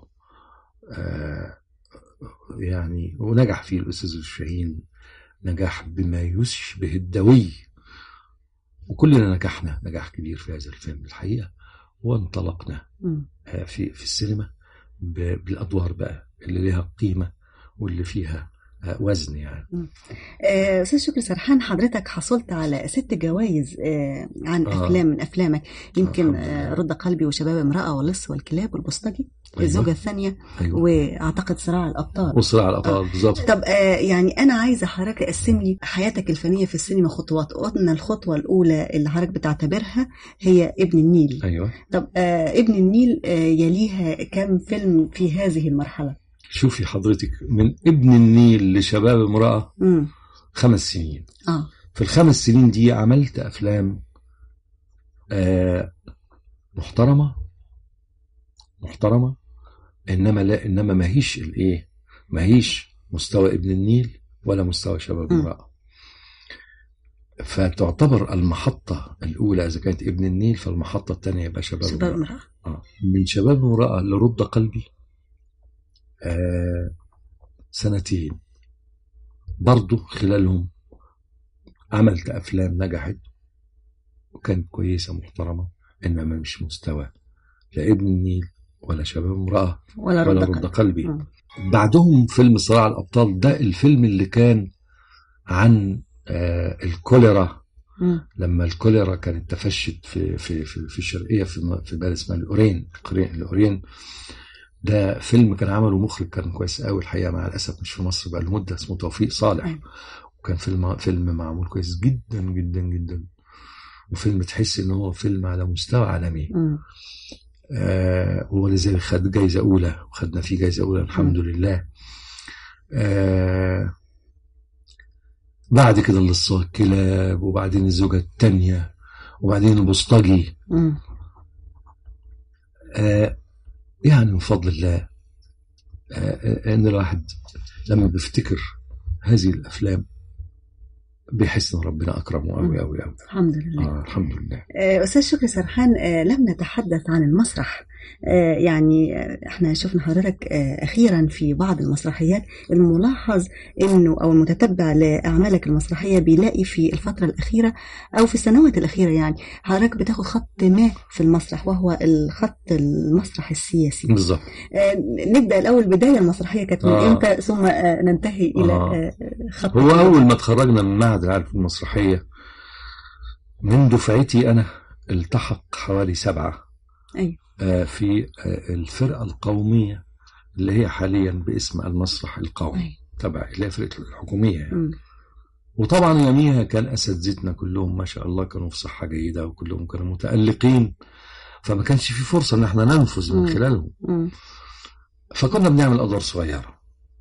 يعني، ونجح فيه الأستاذ الشاهين نجاح بما يشبه الدوي، وكلنا نجحنا نجاح كبير في هذا الفيلم الحقيقة. وانطلقنا في السينما بالأدوار بقى اللي لها قيمة واللي فيها وزن يعني. أستاذ شكري سرحان، حضرتك حصلت على 6 جوائز عن أفلام من أفلامك، يمكن رد قلبي وشباب امرأة واللص والكلاب والبوسطجي، الزوجة الثانية، وأعتقد صراع الأبطال. وصراع الأبطال بالظبط. طب يعني أنا عايزة حضرتك أقسم لي حياتك الفنية في السينما خطوات. قلنا الخطوة الأولى اللي حضرتك بتعتبرها هي ابن النيل. أيوة. طب ابن النيل يليها كم فيلم في هذه المرحلة؟ شوفي حضرتك، من ابن النيل لشباب امرأة 5 سنين. في ال5 سنين دي عملت أفلام محترمة، إنما ما هيش مستوى ابن النيل ولا مستوى شباب امرأة. فتعتبر المحطة الأولى إذا كانت ابن النيل، فالمحطة الثانية يبقى شباب امرأة. من شباب امرأة لرد قلبي 2 سنين برضو، خلالهم عملت أفلام نجحت وكانت كويسة محترمة، إنما مش مستوى لا ابن النيل ولا شباب امرأة ولا رد قلبي. بعدهم فيلم صراع الأبطال، ده الفيلم اللي كان عن الكوليرا، لما الكوليرا كانت تفشت في الشرقية في بلد اسمها الأورين. ده فيلم كان عمله مخرج كان كويس قوي الحقيقة، مع الأسف مش في مصر بقى لمدة، اسمه توفيق صالح. وكان فيلم معمول كويس جدا جدا جدا، وفيلم تحس إن هو فيلم على مستوى عالمي. ولذلك خد جايزة أولى، وخدنا فيه جايزة أولى الحمد لله. بعد كده اللص والكلاب، وبعدين الزوجة الثانية، وبعدين البوسطجي. يعني من فضل الله ان الواحد لما بيفتكر هذه الافلام بيحس ان ربنا اكرمه قوي قوي قوي. الحمد لله. الحمد لله. استاذ شكري سرحان، لم نتحدث عن المسرح. يعني احنا شفنا حضرتك اخيرا في بعض المسرحيات. الملاحظ انه او المتتبع لاعمالك المسرحيه بيلاقي في الفتره الاخيره او في السنوات الاخيره يعني حضرتك بتاخد خط ما في المسرح، وهو الخط المسرح السياسي. بالظبط. نبدا الاول، بدايه المسرحيه كانت من امتى، ثم ننتهي الى خط. هو اول ما اتخرجنا من معهد العارف المسرحيه من دفعتي انا التحق حوالي 7 في الفرقة القومية اللي هي حاليا باسم المسرح القومي تبع اللي هي فرقة الحكومية يعني. وطبعا يوميها كان أساتذتنا كلهم ما شاء الله كانوا في صحة جيدة، وكلهم كانوا متألقين، فما كانش في فرصة ان احنا ننفذ من خلالهم. فكنا بنعمل أدوار صغيرة،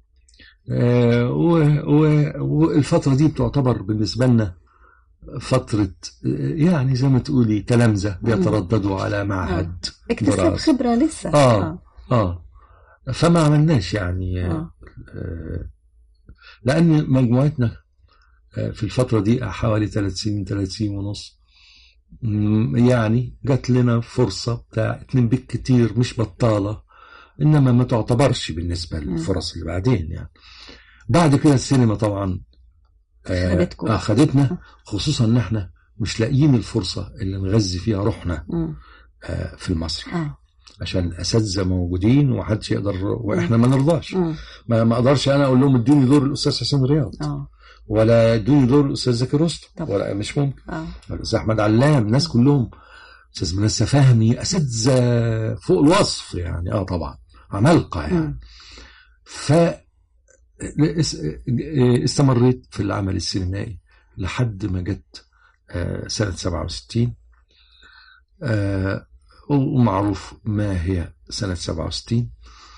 والفترة دي بتعتبر بالنسبة لنا فترة يعني زي ما تقولي تلامذة بيترددوا على معهد اكتساب خبرة لسه. فما عملناش يعني لأن مجموعتنا في الفترة دي حوالي 3 سنين 3 سنين ونص، يعني جات لنا فرصة بتاع 2 بالكتير، مش بطالة، إنما ما تعتبرش بالنسبة للفرص اللي بعدين يعني. بعد كده السينما طبعا خدتنا، خصوصا ان احنا مش لاقيين الفرصة اللي نغذي فيها روحنا في المسرح، عشان الاساتذه موجودين ومحدش يقدر، واحنا ما نرضاش. ما اقدرش انا اقول لهم ادوني دور الاستاذ حسين رياض ولا ادوني دور الاستاذ زكي رستم، ولا مش ممكن. الاستاذ احمد علام، الناس كلهم، استاذ منسى فهمي، اساتذه فوق الوصف يعني. طبعا عمالقه يعني. استمريت في العمل السينمائي لحد ما جت سنة 67. ومعروف ما هي سنة 67.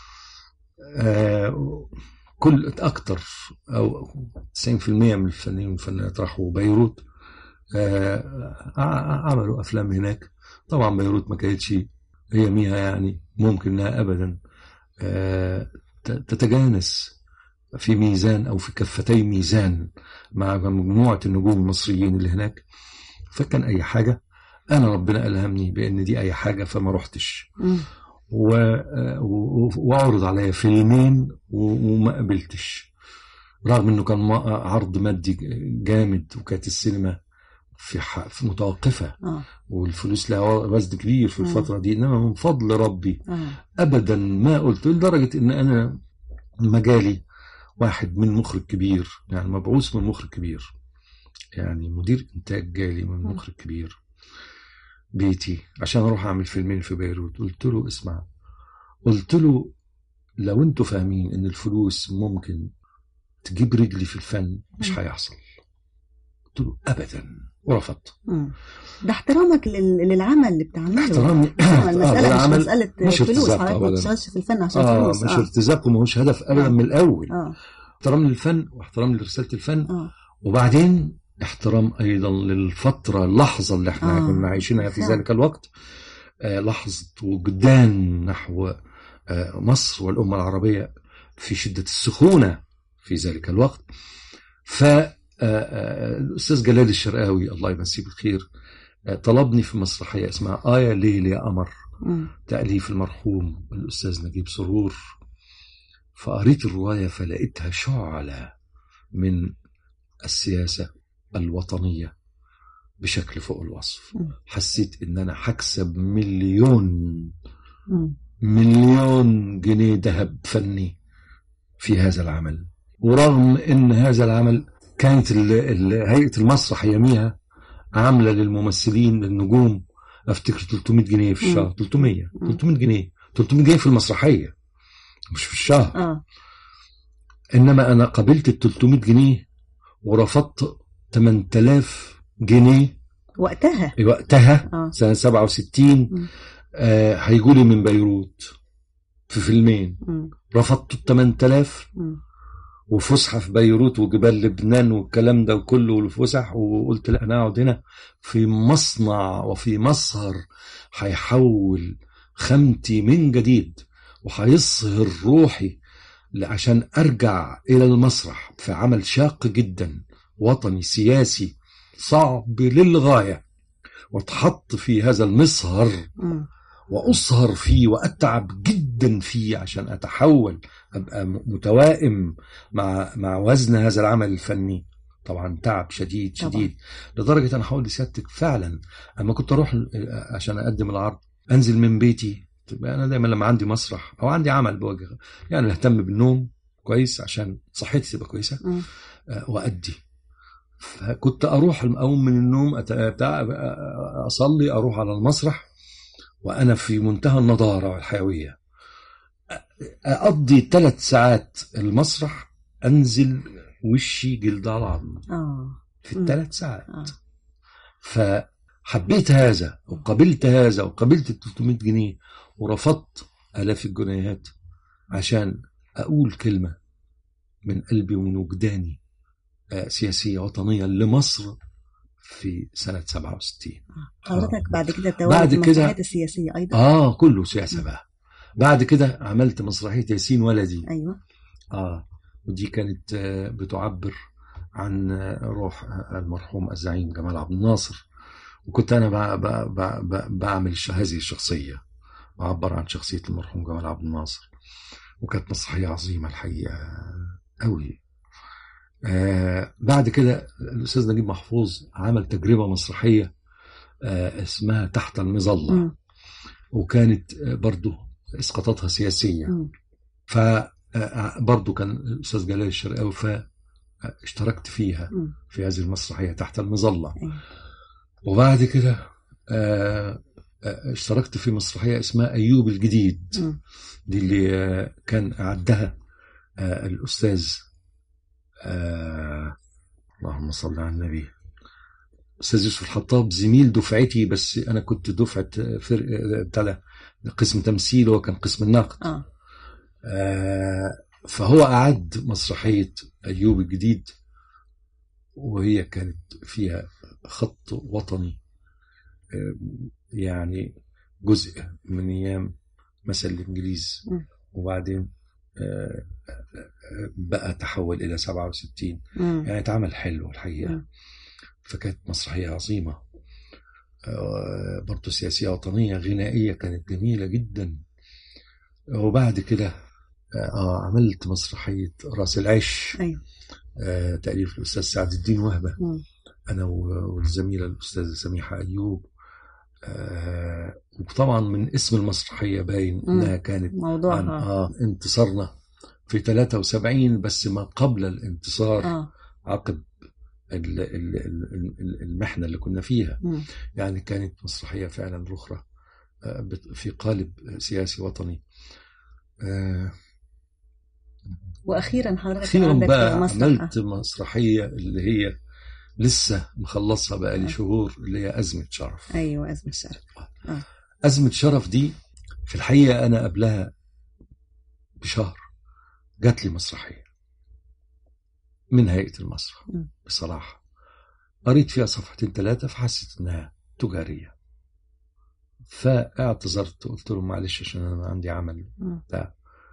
كل أكتر أو 90% من الفنانين والفنانات راحوا بيروت، عملوا أفلام هناك. طبعا بيروت ما كانتش هي ميها يعني ممكن أنها أبدا تتجانس في ميزان أو في كفتي ميزان مع مجموعة النجوم المصريين اللي هناك. فكان أي حاجة، أنا ربنا ألهمني بأن دي أي حاجة، فما رحتش. وعرض عليا فيلمين وما قبلتش، رغم أنه كان عرض مادي جامد، وكانت السينما في متوقفة والفلوس لها وزن كبير في الفترة دي، إنما من فضل ربي أبدا ما قلت، لدرجة إن أنا مجالي واحد من مخرج كبير، يعني مبعوث من مخرج كبير، يعني مدير إنتاج جالي من مخرج كبير بيتي عشان أروح أعمل فيلمين في بيروت. قلت له اسمع، قلت له لو أنتوا فاهمين إن الفلوس ممكن تجيب رجلي في الفن مش هيحصل. قلت له أبدا، ورفضت. ده احترامك للعمل اللي بتعمله. احترامي المسألة مش مسألة مش فلوس، حضرتك ما بتشتغلش في الفن عشان فلوس. مش ارتزاق وماهوش هدف أبدا من الأول. احترام للفن واحترام لرسالة الفن. وبعدين احترام أيضا للفترة، اللحظة اللي احنا كنا عايشينها في ذلك الوقت، لحظة وجدان نحو مصر والأمة العربية في شدة السخونة في ذلك الوقت. الأستاذ جلال الشرقاوي الله يمسيه بالخير طلبني في مسرحية اسمها آية ليل يا قمر، تأليف المرحوم الأستاذ نجيب سرور. فقريت الرواية فلقيتها شعلة من السياسة الوطنية بشكل فوق الوصف. حسيت إن أنا هكسب مليون جنيه ذهب فني في هذا العمل. ورغم إن هذا العمل كانت هيئة المسرح يوميها عاملة للممثلين النجوم افتكر 300 جنيه في الشهر. 300 جنيه في المسرحية مش في الشهر. انما انا قبلت ال 300 جنيه ورفضت 8000 جنيه وقتها سنة 67. هيجولي من بيروت في فيلمين. رفضت ال 8000 وفسحة في بيروت وجبال لبنان والكلام ده وكله والفسح، وقلت لا، أنا أقعد هنا في مصنع وفي مسهر هيحول خامتي من جديد وهيصهر روحي عشان أرجع إلى المسرح في عمل شاق جدا وطني سياسي صعب للغاية، واتحط في هذا المسهر وأسهر فيه وأتعب جدا فيه عشان أتحول أبقى متوائم مع وزن هذا العمل الفني. طبعا تعب شديد لدرجة أنا هقول لسيادتك فعلا أما كنت أروح عشان أقدم العرض أنزل من بيتي. أنا دايما لما عندي مسرح أو عندي عمل بوجه يعني أهتم بالنوم كويس عشان صحتي تبقى كويسة وأدي. فكنت أروح أقوم من النوم أصلي أروح على المسرح وأنا في منتهى النضارة والحيوية، أقضي 3 ساعات المسرح أنزل وشي جلد على عظم في 3 ساعات. فحبيت هذا وقبلت هذا وقبلت 300 جنيه ورفضت آلاف الجنيهات عشان أقول كلمة من قلبي ومن وجداني سياسية وطنية لمصر في سنة 67. حضرتك بعد كده تولد المسرحيات السياسية أيضا؟ كله سياسة بقى. بعد كده عملت مسرحية ياسين ولدي. أيوة. ودي كانت بتعبر عن روح المرحوم الزعيم جمال عبد الناصر، وكنت أنا بعمل هذه الشخصية، بعبر عن شخصية المرحوم جمال عبد الناصر، وكانت مسرحية عظيمة الحقيقة قوي. بعد كده الأستاذ نجيب محفوظ عمل تجربة مسرحية اسمها تحت المظلة، وكانت برضو اسقاطاتها سياسية. فبرضو كان الأستاذ جلال الشرقاوي فاشتركت فيها في هذه المسرحية تحت المظلة. وبعد كده اشتركت في مسرحية اسمها أيوب الجديد، دي اللي كان أعدها الأستاذ اللهم صل على النبي أستاذ يوسف الحطاب، زميل دفعتي، بس أنا كنت دفعة فرق قسم تمثيل وكان قسم النقد. فهو أعد مسرحية أيوب الجديد، وهي كانت فيها خط وطني، يعني جزء من أيام مثل الإنجليز، وبعدين بقى تحول إلى 67. يعني اتعمل حلو الحقيقة. فكانت مسرحية عظيمة برضو سياسية وطنية غنائية، كانت جميلة جدا. وبعد كده عملت مسرحية راس العش، تأليف الأستاذ سعد الدين وهبة. أنا والزميلة الأستاذة سميحة أيوب. وطبعا من اسم المسرحية باين إنها كانت عن انتصارنا في 73، بس ما قبل الانتصار عقب المحنة اللي كنا فيها. يعني كانت مسرحية فعلا رخرة في قالب سياسي وطني. وأخيرا حضرتك أخيرا بقى عملت مسرحية اللي هي لسه مخلصها بقى لي شهور، اللي هي أزمة شرف. أيوة، أزمة شرف. أزمة شرف دي في الحقيقة أنا قبلها بشهر جات لي مسرحية من هيئة المسرح. بصراحة قريت فيها 2-3 فحسيت إنها تجارية، فاعتذرت، قلت له معلش عشان أنا عندي عمل بتاع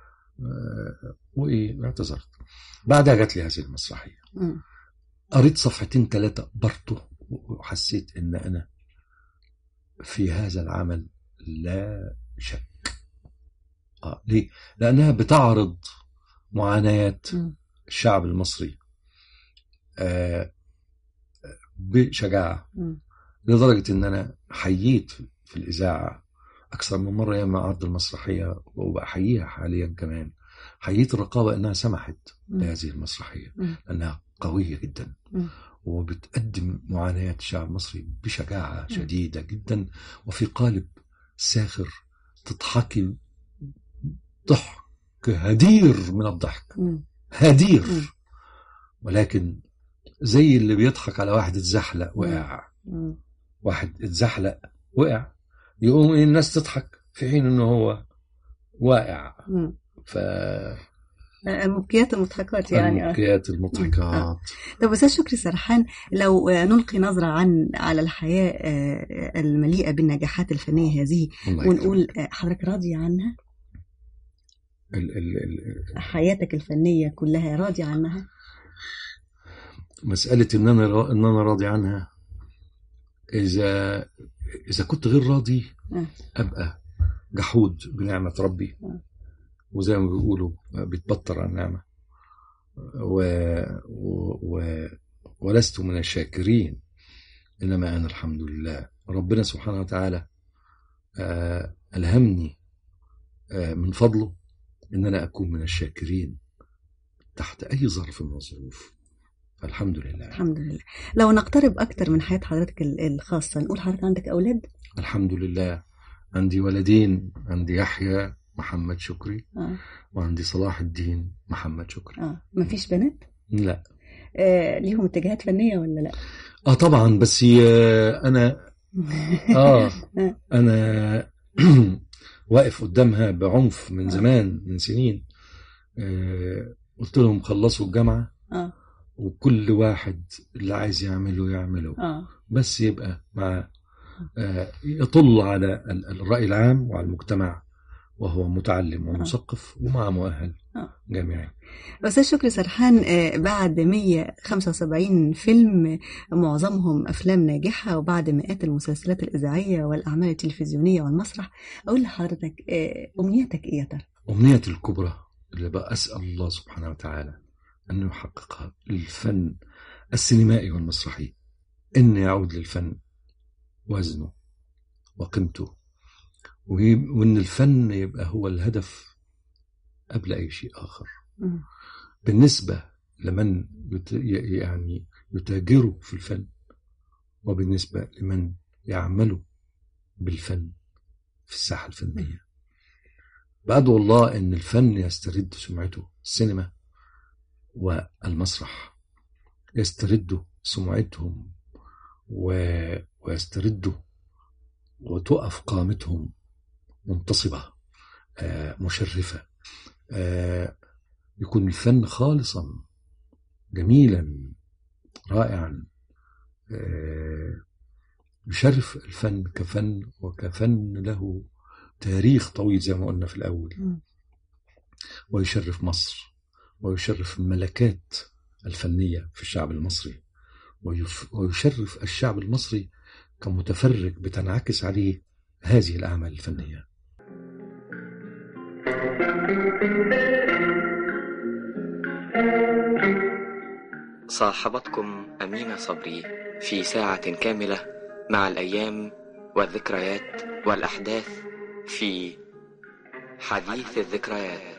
وإيه، اعتذرت. بعدها جات لي هذه المسرحية، قريت 2-3 برضه وحسيت إن أنا في هذا العمل لا شك. ليه؟ لأنها بتعرض معانيات الشعب المصري بشجاعة، لدرجة إن أنا حييت في الإذاعة أكثر من مرة يوم عرض المسرحية، وبحييها حاليا كمان. حييت الرقابة أنها سمحت بهذه المسرحية لأنها قوية جدا وبتقدم معانيات الشعب المصري بشجاعة شديدة جدا، وفي قالب ساخر تضحكي ضحك هدير من الضحك، هدير، ولكن زي اللي بيضحك على واحد اتزحلق وقع. واحد اتزحلق وقع، يقوم الناس تضحك في حين انه هو واقع. المبكيات المضحكات يعني. المبكيات المضحكات. طب أستاذ شكري سرحان، لو نلقي نظرة على الحياة المليئة بالنجاحات الفنية هذه ونقول حضرتك راضي عنها؟ حياتك الفنية كلها راضي عنها؟ مسألة إن أنا راضي عنها، إذا كنت غير راضي أبقى جحود بنعمة ربي، وزي ما بيقولوا بيتبطر عن النعمة، ولست من الشاكرين، إنما أنا الحمد لله. ربنا سبحانه وتعالى ألهمني من فضله إن أنا أكون من الشاكرين تحت أي ظرف من الظروف. الحمد لله. الحمد لله. لو نقترب أكتر من حياة حضرتك الخاصة، نقول حضرتك عندك أولاد؟ الحمد لله، عندي ولدين، عندي يحيى محمد شكري وعندي صلاح الدين محمد شكري. ما فيش بنات؟ لا. ليهم اتجاهات فنية ولا لا؟ طبعا، بس أنا أنا واقف قدامها بعنف من زمان، من سنين. قلت لهم خلصوا الجامعة وكل واحد اللي عايز يعمله بس يبقى مع يطل على الرأي العام وعلى المجتمع، وهو متعلم ومثقف ومع مؤهل جامعي. أستاذ شكري سرحان، بعد 175 فيلم معظمهم أفلام ناجحة، وبعد مئات المسلسلات الإذاعية والأعمال التلفزيونية والمسرح، أقول لحضرتك أمنيتك إيه يا ترى؟ أمنيتي الكبرى اللي بقى أسأل الله سبحانه وتعالى أن يحققها للفن السينمائي والمسرحي، أن يعود للفن وزنه وقيمته، وأن الفن يبقى هو الهدف قبل أي شيء آخر. بالنسبة لمن يعني يتاجروا في الفن، وبالنسبة لمن يعملوا بالفن في الساحة الفنية. بأدعو الله أن الفن يسترد سمعته، السينما والمسرح يستردوا سمعتهم ويستردوا وتقف قامتهم منتصبة مشرفة. يكون الفن خالصا جميلا رائعا، يشرف الفن كفن، وكفن له تاريخ طويل زي ما قلنا في الأول، ويشرف مصر، ويشرف الملكات الفنية في الشعب المصري، ويشرف الشعب المصري كمتفرج بتنعكس عليه هذه الأعمال الفنية. صاحبتكم أمينة صبري في ساعة كاملة مع الأيام والذكريات والأحداث في حديث الذكريات.